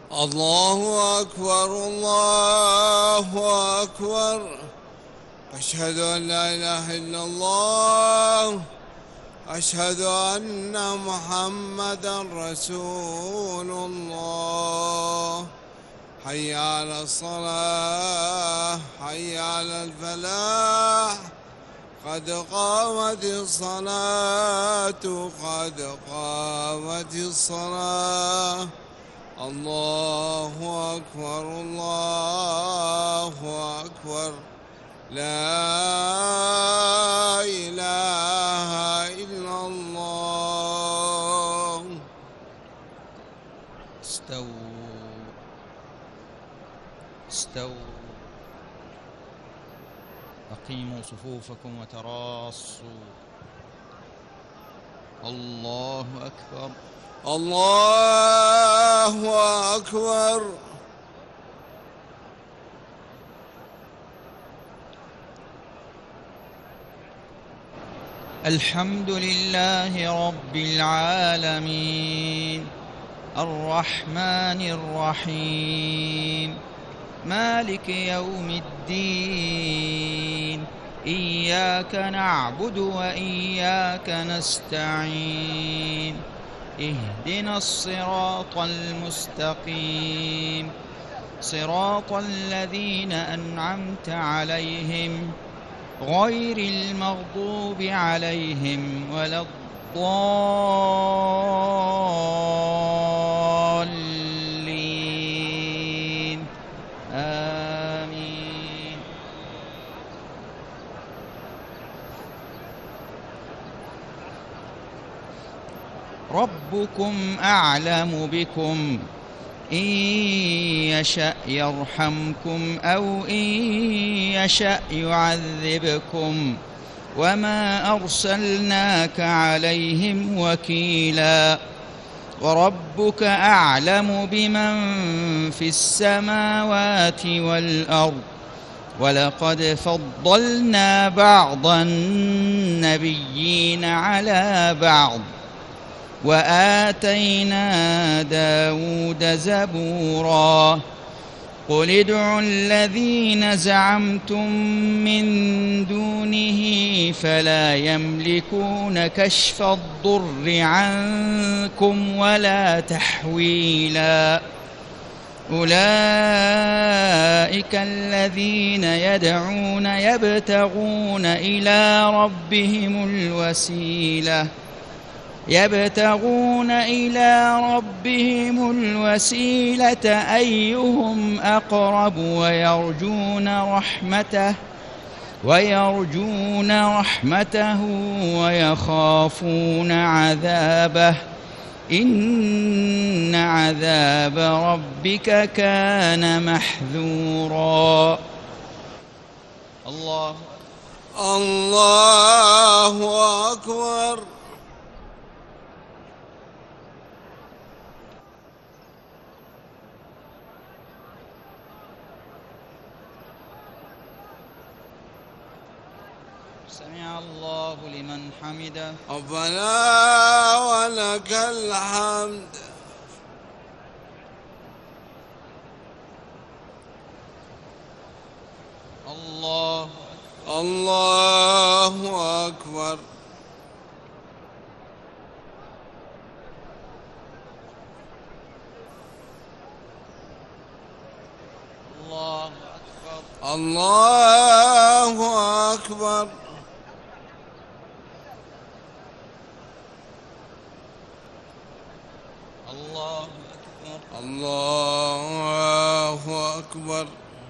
الله أكبر الله أكبر. أشهد أن لا إله إلا الله. أشهد أن محمدا رسول الله. حي على الصلاة حي على الفلاح. قد قامت الصلاة قد قامت الصلاة. الله أكبر الله أكبر. لا إله إلا الله. استووا أقيموا صفوفكم وتراصوا. الله أكبر الله أكبر. الحمد لله رب العالمين الرحمن الرحيم مالك يوم الدين. إياك نعبد وإياك نستعين. اهدنا الصراط المستقيم صراط الذين أنعمت عليهم غير المغضوب عليهم ولا الضالين. آمين. ربكم أعلم بكم إن يشأ يرحمكم أو إن يشأ يعذبكم وما أرسلناك عليهم وكيلا. وربك أعلم بمن في السماوات والأرض ولقد فضلنا بعض النبيين على بعض وآتينا داود زبورا. قل ادعوا الذين زعمتم من دونه فلا يملكون كشف الضر عنكم ولا تحويلا. أولئك الذين يدعون يبتغون إلى ربهم الوسيلة أيهم أقرب ويرجون رحمته ويخافون عذابه. إن عذاب ربك كان محذورا. الله أكبر. سمع الله لمن حمده. ربنا ولك الحمد. الله أكبر. الله أكبر. الله أكبر.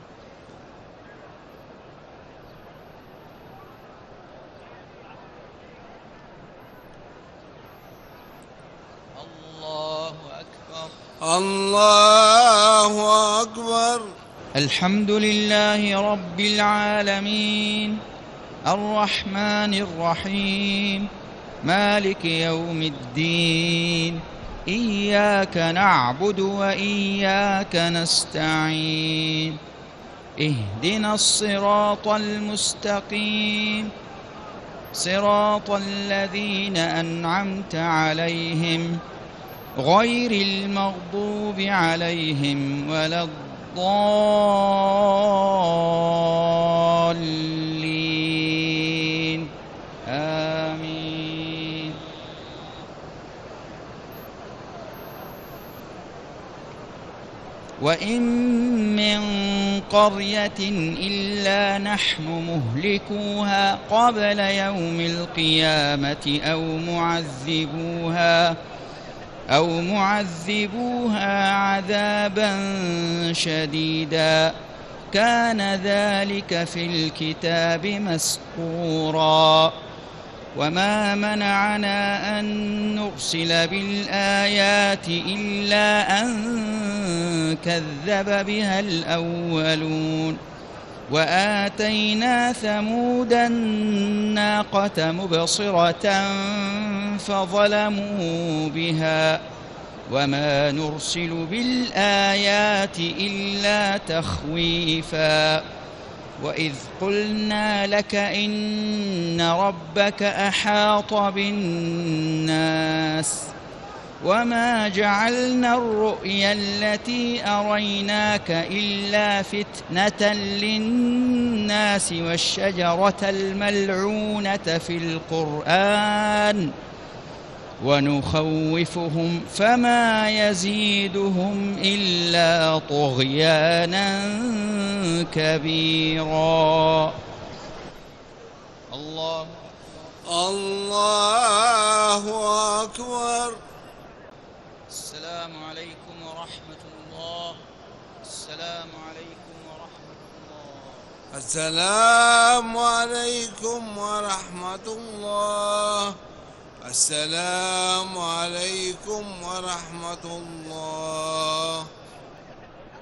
الله أكبر. الحمد لله رب العالمين الرحمن الرحيم مالك يوم الدين. إياك نعبد وإياك نستعين. اهدنا الصراط المستقيم صراط الذين أنعمت عليهم غير المغضوب عليهم ولا الضالين آمين. وإن من قرية إلا نحن مهلكوها قبل يوم القيامة أو معذبوها عذابا شديدا كان ذلك في الكتاب مسطورا. وما منعنا أن نرسل بالآيات إلا أن كذب بها الأولون. وآتينا ثمود الناقة مبصرة فظلموا بها وما نرسل بالآيات إلا تخويفا. وإذ قلنا لك إن ربك أحاط بالناس وما جعلنا الرؤيا التي أريناك إلا فتنة للناس والشجرة الملعونة في القرآن ونخوفهم فما يزيدهم إلا طغيانا كبيرا. الله أكبر. السلام عليكم ورحمة الله. السلام عليكم ورحمة الله. السلام عليكم ورحمة الله. السلام عليكم ورحمة الله.